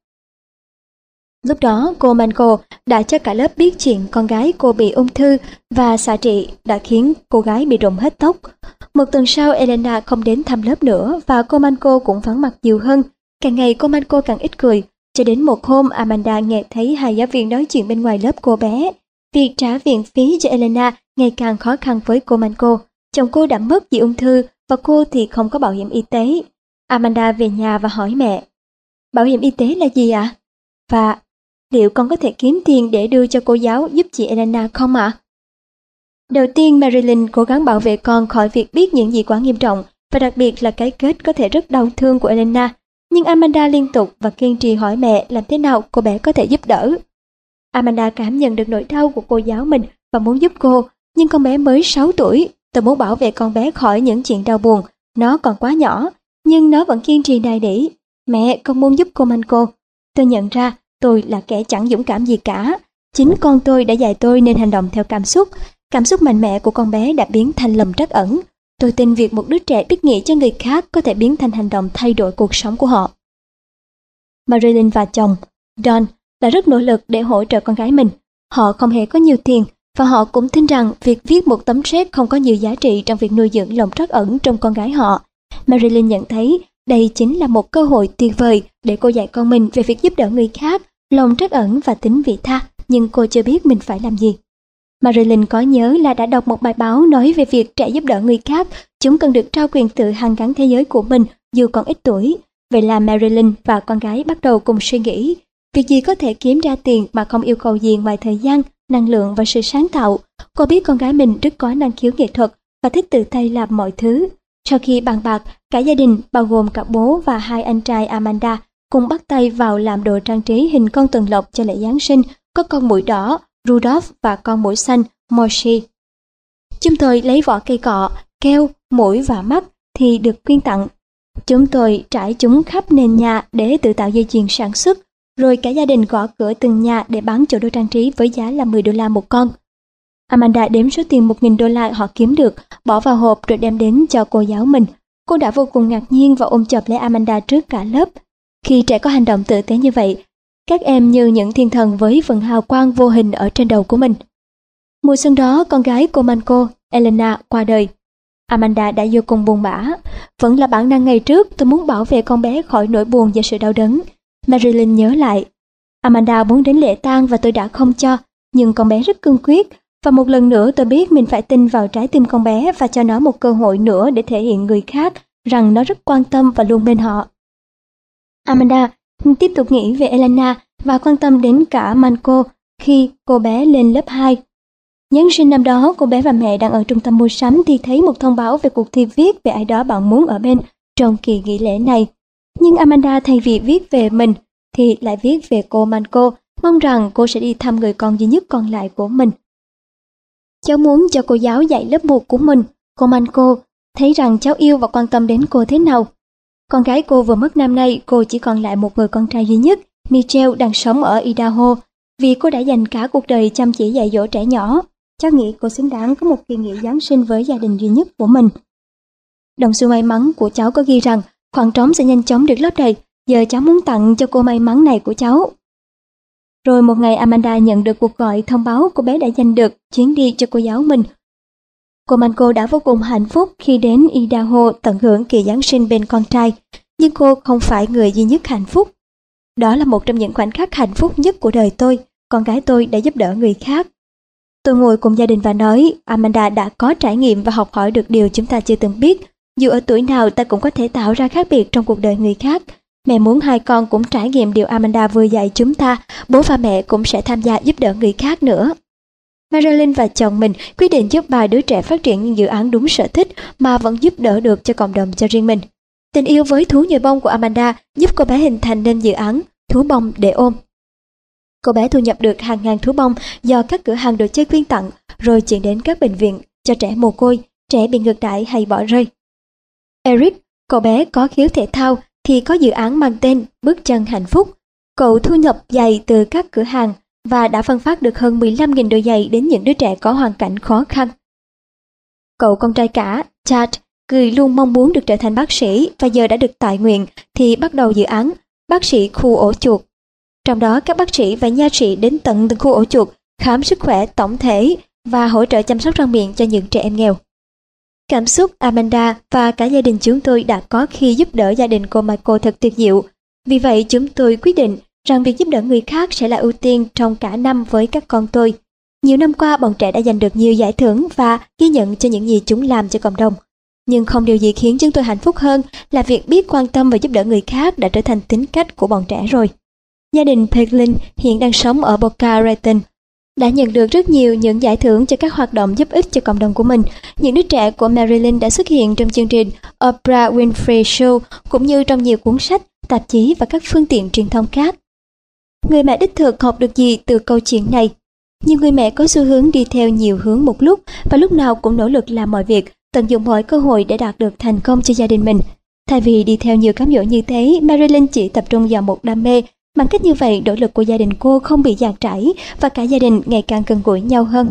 Lúc đó, cô Manco đã cho cả lớp biết chuyện con gái cô bị ung thư và xạ trị đã khiến cô gái bị rụng hết tóc. Một tuần sau, Elena không đến thăm lớp nữa và cô Manco cũng vắng mặt nhiều hơn. Càng ngày cô Manco càng ít cười, cho đến một hôm Amanda nghe thấy hai giáo viên nói chuyện bên ngoài lớp cô bé. Việc trả viện phí cho Elena ngày càng khó khăn với cô Manco. Chồng cô đã mất vì ung thư và cô thì không có bảo hiểm y tế. Amanda về nhà và hỏi mẹ, bảo hiểm y tế là gì ạ? À? Và liệu con có thể kiếm tiền để đưa cho cô giáo giúp chị Elena không ạ? À? Đầu tiên, Marilyn cố gắng bảo vệ con khỏi việc biết những gì quá nghiêm trọng, và đặc biệt là cái kết có thể rất đau thương của Elena. Nhưng Amanda liên tục và kiên trì hỏi mẹ làm thế nào cô bé có thể giúp đỡ. Amanda cảm nhận được nỗi đau của cô giáo mình và muốn giúp cô, nhưng con bé mới sáu tuổi, tôi muốn bảo vệ con bé khỏi những chuyện đau buồn, nó còn quá nhỏ, nhưng nó vẫn kiên trì nài nỉ. Mẹ, con muốn giúp cô Manco. Tôi nhận ra tôi là kẻ chẳng dũng cảm gì cả. Chính con tôi đã dạy tôi nên hành động theo cảm xúc. Cảm xúc mạnh mẽ của con bé đã biến thành lòng trắc ẩn. Tôi tin việc một đứa trẻ biết nghĩ cho người khác có thể biến thành hành động thay đổi cuộc sống của họ. Marilyn và chồng, Don, đã rất nỗ lực để hỗ trợ con gái mình. Họ không hề có nhiều tiền, và họ cũng tin rằng việc viết một tấm séc không có nhiều giá trị trong việc nuôi dưỡng lòng trắc ẩn trong con gái họ. Marilyn nhận thấy đây chính là một cơ hội tuyệt vời để cô dạy con mình về việc giúp đỡ người khác, lòng trắc ẩn và tính vị tha, nhưng cô chưa biết mình phải làm gì. Marilyn có nhớ là đã đọc một bài báo nói về việc trẻ giúp đỡ người khác, chúng cần được trao quyền tự hàn gắn thế giới của mình dù còn ít tuổi. Vậy là Marilyn và con gái bắt đầu cùng suy nghĩ, việc gì có thể kiếm ra tiền mà không yêu cầu gì ngoài thời gian, năng lượng và sự sáng tạo. Cô biết con gái mình rất có năng khiếu nghệ thuật và thích tự tay làm mọi thứ. Sau khi bàn bạc, cả gia đình, bao gồm cả bố và hai anh trai Amanda, cùng bắt tay vào làm đồ trang trí hình con tuần lộc cho lễ Giáng sinh, có con muỗi đỏ, Rudolph và con muỗi xanh, Moshi. Chúng tôi lấy vỏ cây cọ, keo, mũi và mắt thì được quyên tặng. Chúng tôi trải chúng khắp nền nhà để tự tạo dây chuyền sản xuất, rồi cả gia đình gõ cửa từng nhà để bán chỗ đồ trang trí với giá là mười đô la một con. Amanda đếm số tiền một nghìn đô la họ kiếm được, bỏ vào hộp rồi đem đến cho cô giáo mình. Cô đã vô cùng ngạc nhiên và ôm chầm lấy Amanda trước cả lớp. Khi trẻ có hành động tử tế như vậy, các em như những thiên thần với vầng hào quang vô hình ở trên đầu của mình. Mùa xuân đó, con gái cô Manco, Elena, qua đời. Amanda đã vô cùng buồn bã. Vẫn là bản năng ngày trước, tôi muốn bảo vệ con bé khỏi nỗi buồn và sự đau đớn. Marilyn nhớ lại. Amanda muốn đến lễ tang và tôi đã không cho, nhưng con bé rất cương quyết. Và một lần nữa tôi biết mình phải tin vào trái tim con bé và cho nó một cơ hội nữa để thể hiện người khác rằng nó rất quan tâm và luôn bên họ. Amanda tiếp tục nghĩ về Elena và quan tâm đến cả Manco khi cô bé lên lớp hai. Giáng sinh năm đó, cô bé và mẹ đang ở trung tâm mua sắm thì thấy một thông báo về cuộc thi viết về ai đó bạn muốn ở bên trong kỳ nghỉ lễ này. Nhưng Amanda thay vì viết về mình thì lại viết về cô Manco, mong rằng cô sẽ đi thăm người con duy nhất còn lại của mình. Cháu muốn cho cô giáo dạy lớp một của mình, cô Manco, thấy rằng cháu yêu và quan tâm đến cô thế nào. Con gái cô vừa mất năm nay, cô chỉ còn lại một người con trai duy nhất, Michelle, đang sống ở Idaho, vì cô đã dành cả cuộc đời chăm chỉ dạy dỗ trẻ nhỏ. Cháu nghĩ cô xứng đáng có một kỳ nghỉ Giáng sinh với gia đình duy nhất của mình. Đồng xu may mắn của cháu có ghi rằng khoảng trống sẽ nhanh chóng được lấp đầy, giờ cháu muốn tặng cho cô may mắn này của cháu. Rồi một ngày Amanda nhận được cuộc gọi thông báo cô bé đã giành được chuyến đi cho cô giáo mình. Cô Manco đã vô cùng hạnh phúc khi đến Idaho tận hưởng kỳ Giáng sinh bên con trai, nhưng cô không phải người duy nhất hạnh phúc. Đó là một trong những khoảnh khắc hạnh phúc nhất của đời tôi, con gái tôi đã giúp đỡ người khác. Tôi ngồi cùng gia đình và nói, Amanda đã có trải nghiệm và học hỏi được điều chúng ta chưa từng biết. Dù ở tuổi nào ta cũng có thể tạo ra khác biệt trong cuộc đời người khác. Mẹ muốn hai con cũng trải nghiệm điều Amanda vừa dạy chúng ta, bố và mẹ cũng sẽ tham gia giúp đỡ người khác nữa. Marilyn và chồng mình quyết định giúp ba đứa trẻ phát triển những dự án đúng sở thích mà vẫn giúp đỡ được cho cộng đồng cho riêng mình. Tình yêu với thú nhồi bông của Amanda giúp cô bé hình thành nên dự án thú bông để ôm. Cô bé thu nhập được hàng ngàn thú bông do các cửa hàng đồ chơi quyên tặng, rồi chuyển đến các bệnh viện cho trẻ mồ côi, trẻ bị ngược đãi hay bỏ rơi. Eric, cậu bé có khiếu thể thao, thì có dự án mang tên Bước chân hạnh phúc. Cậu thu nhập giày từ các cửa hàng và đã phân phát được hơn mười lăm nghìn đôi giày đến những đứa trẻ có hoàn cảnh khó khăn. Cậu con trai cả, Chad, người luôn mong muốn được trở thành bác sĩ và giờ đã được tại nguyện thì bắt đầu dự án bác sĩ khu ổ chuột. Trong đó các bác sĩ và nha sĩ đến tận từng khu ổ chuột khám sức khỏe tổng thể và hỗ trợ chăm sóc răng miệng cho những trẻ em nghèo. Cảm xúc Amanda và cả gia đình chúng tôi đã có khi giúp đỡ gia đình cô Michael thật tuyệt diệu. Vì vậy chúng tôi quyết định rằng việc giúp đỡ người khác sẽ là ưu tiên trong cả năm với các con tôi. Nhiều năm qua bọn trẻ đã giành được nhiều giải thưởng và ghi nhận cho những gì chúng làm cho cộng đồng. Nhưng không điều gì khiến chúng tôi hạnh phúc hơn là việc biết quan tâm và giúp đỡ người khác đã trở thành tính cách của bọn trẻ rồi. Gia đình Peglin hiện đang sống ở Boca Raton đã nhận được rất nhiều những giải thưởng cho các hoạt động giúp ích cho cộng đồng của mình. Những đứa trẻ của Marilyn đã xuất hiện trong chương trình Oprah Winfrey Show cũng như trong nhiều cuốn sách, tạp chí và các phương tiện truyền thông khác. Người mẹ đích thực học được gì từ câu chuyện này? Nhiều người mẹ có xu hướng đi theo nhiều hướng một lúc và lúc nào cũng nỗ lực làm mọi việc, tận dụng mọi cơ hội để đạt được thành công cho gia đình mình. Thay vì đi theo nhiều cám dỗ như thế, Marilyn chỉ tập trung vào một đam mê. Bằng cách như vậy, nỗ lực của gia đình cô không bị dàn trải và cả gia đình ngày càng gần gũi nhau hơn.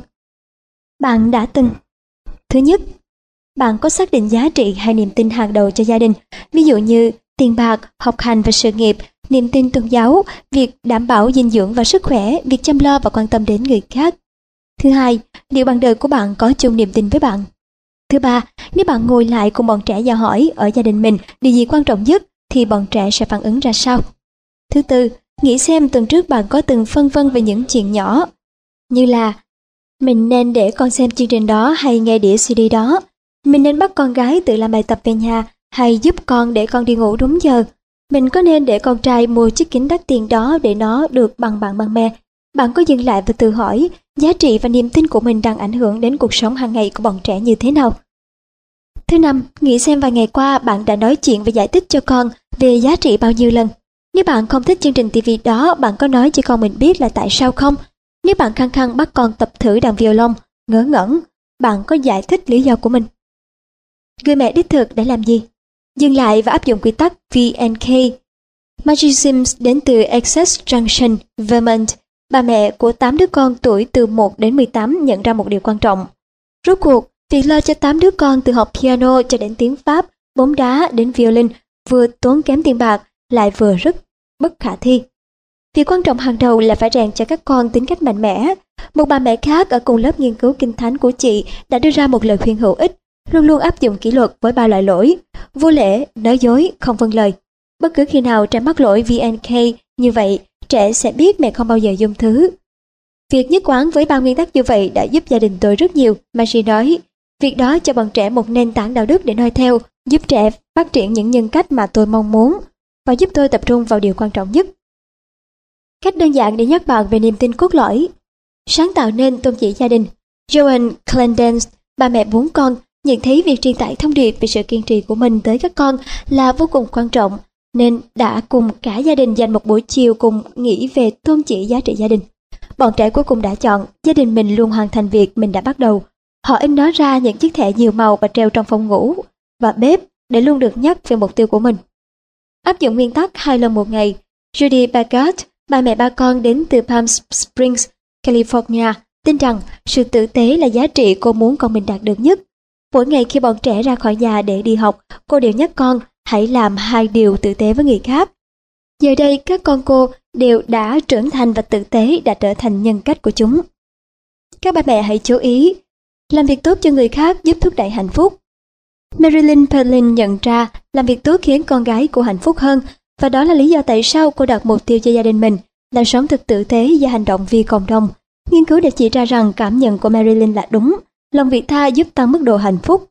Bạn đã từng Thứ nhất, bạn có xác định giá trị hay niềm tin hàng đầu cho gia đình, ví dụ như tiền bạc, học hành và sự nghiệp, niềm tin tôn giáo, việc đảm bảo dinh dưỡng và sức khỏe, việc chăm lo và quan tâm đến người khác. Thứ hai, liệu bạn đời của bạn có chung niềm tin với bạn? Thứ ba, nếu bạn ngồi lại cùng bọn trẻ và hỏi ở gia đình mình điều gì quan trọng nhất thì bọn trẻ sẽ phản ứng ra sao? Thứ tư, nghĩ xem tuần trước bạn có từng phân vân về những chuyện nhỏ như là mình nên để con xem chương trình đó hay nghe đĩa xê đê đó, mình nên bắt con gái tự làm bài tập về nhà hay giúp con để con đi ngủ đúng giờ, mình có nên để con trai mua chiếc kính đắt tiền đó để nó được bằng bạn bằng bè. Bạn có dừng lại và tự hỏi giá trị và niềm tin của mình đang ảnh hưởng đến cuộc sống hàng ngày của bọn trẻ như thế nào? Thứ năm, nghĩ xem vài ngày qua bạn đã nói chuyện và giải thích cho con về giá trị bao nhiêu lần. Nếu bạn không thích chương trình ti vi đó, bạn có nói cho con mình biết là tại sao không? Nếu bạn khăng khăng bắt con tập thử đàn violon, ngớ ngẩn, bạn có giải thích lý do của mình? Người mẹ đích thực để làm gì? Dừng lại và áp dụng quy tắc V and K. Margie Sims đến từ Essex Junction, Vermont. Bà mẹ của tám đứa con tuổi từ một đến mười tám nhận ra một điều quan trọng. Rốt cuộc, việc lo cho tám đứa con từ học piano cho đến tiếng Pháp, bóng đá đến violin vừa tốn kém tiền bạc lại vừa rất bất khả thi. Việc quan trọng hàng đầu là phải rèn cho các con tính cách mạnh mẽ. Một bà mẹ khác ở cùng lớp nghiên cứu kinh thánh của chị đã đưa ra một lời khuyên hữu ích, luôn luôn áp dụng kỷ luật với ba loại lỗi: vô lễ, nói dối, không vâng lời. Bất cứ khi nào trẻ mắc lỗi V and K như vậy, trẻ sẽ biết mẹ không bao giờ dung thứ. Việc nhất quán với ba nguyên tắc như vậy đã giúp gia đình tôi rất nhiều, Margie nói. Việc đó cho bọn trẻ một nền tảng đạo đức để noi theo, giúp trẻ phát triển những nhân cách mà tôi mong muốn, và giúp tôi tập trung vào điều quan trọng nhất. Cách đơn giản để nhắc bạn về niềm tin cốt lõi. Sáng tạo nên tôn chỉ gia đình. Joan Clandence, bà mẹ bốn con, nhận thấy việc truyền tải thông điệp về sự kiên trì của mình tới các con là vô cùng quan trọng, nên đã cùng cả gia đình dành một buổi chiều cùng nghĩ về tôn chỉ giá trị gia đình. Bọn trẻ cuối cùng đã chọn gia đình mình luôn hoàn thành việc mình đã bắt đầu. Họ in nó ra những chiếc thẻ nhiều màu và treo trong phòng ngủ và bếp để luôn được nhắc về mục tiêu của mình. Áp dụng nguyên tắc hai lần một ngày. Judy Baggett, bà mẹ ba con đến từ Palm Springs, California, tin rằng sự tử tế là giá trị cô muốn con mình đạt được nhất. Mỗi ngày khi bọn trẻ ra khỏi nhà để đi học, cô đều nhắc con hãy làm hai điều tử tế với người khác. Giờ đây các con cô đều đã trưởng thành và tử tế đã trở thành nhân cách của chúng. Các bà mẹ hãy chú ý, làm việc tốt cho người khác giúp thúc đẩy hạnh phúc. Marilyn Perlin nhận ra làm việc tốt khiến con gái cô hạnh phúc hơn, và đó là lý do tại sao cô đặt mục tiêu cho gia đình mình là sống thực tử tế và hành động vì cộng đồng. Nghiên cứu đã chỉ ra rằng cảm nhận của Marilyn là đúng, lòng vị tha giúp tăng mức độ hạnh phúc.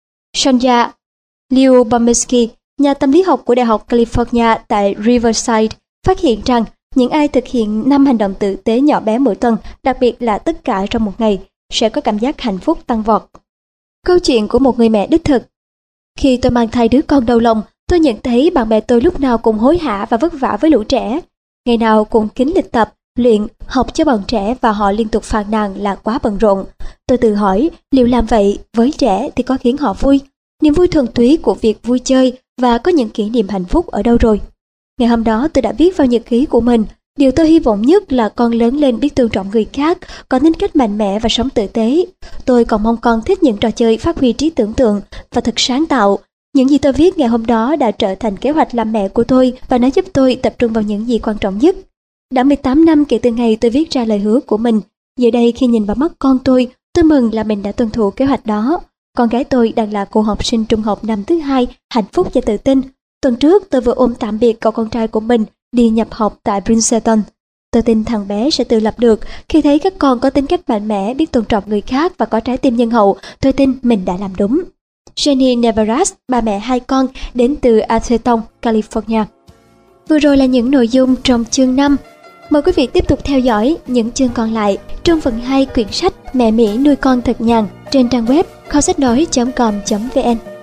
Sonja Lyubomirsky, nhà tâm lý học của Đại học California tại Riverside, phát hiện rằng những ai thực hiện năm hành động tử tế nhỏ bé mỗi tuần, đặc biệt là tất cả trong một ngày, sẽ có cảm giác hạnh phúc tăng vọt. Câu chuyện của một người mẹ đích thực. Khi tôi mang thai đứa con đầu lòng, tôi nhận thấy bạn bè tôi lúc nào cũng hối hả và vất vả với lũ trẻ. Ngày nào cũng kín lịch tập, luyện, học cho bọn trẻ và họ liên tục phàn nàn là quá bận rộn. Tôi tự hỏi liệu làm vậy với trẻ thì có khiến họ vui, niềm vui thuần túy của việc vui chơi và có những kỷ niệm hạnh phúc ở đâu rồi. Ngày hôm đó tôi đã viết vào nhật ký của mình, điều tôi hy vọng nhất là con lớn lên biết tôn trọng người khác, có tính cách mạnh mẽ và sống tử tế. Tôi còn mong con thích những trò chơi phát huy trí tưởng tượng và thật sáng tạo. Những gì tôi viết ngày hôm đó đã trở thành kế hoạch làm mẹ của tôi và nó giúp tôi tập trung vào những gì quan trọng nhất. Đã mười tám năm kể từ ngày tôi viết ra lời hứa của mình. Giờ đây khi nhìn vào mắt con tôi, tôi mừng là mình đã tuân thủ kế hoạch đó. Con gái tôi đang là cô học sinh trung học năm thứ hai, hạnh phúc và tự tin. Tuần trước tôi vừa ôm tạm biệt cậu con trai của mình đi nhập học tại Princeton. Tôi tin thằng bé sẽ tự lập được. Khi thấy các con có tính cách mạnh mẽ, biết tôn trọng người khác và có trái tim nhân hậu, tôi tin mình đã làm đúng. Jenny Neveras, bà mẹ hai con đến từ Atherton, California. Vừa rồi là những nội dung trong chương năm. Mời quý vị tiếp tục theo dõi những chương còn lại trong phần hai quyển sách Mẹ Mỹ nuôi con thật nhàn trên trang web kho sách nói chấm com chấm vn.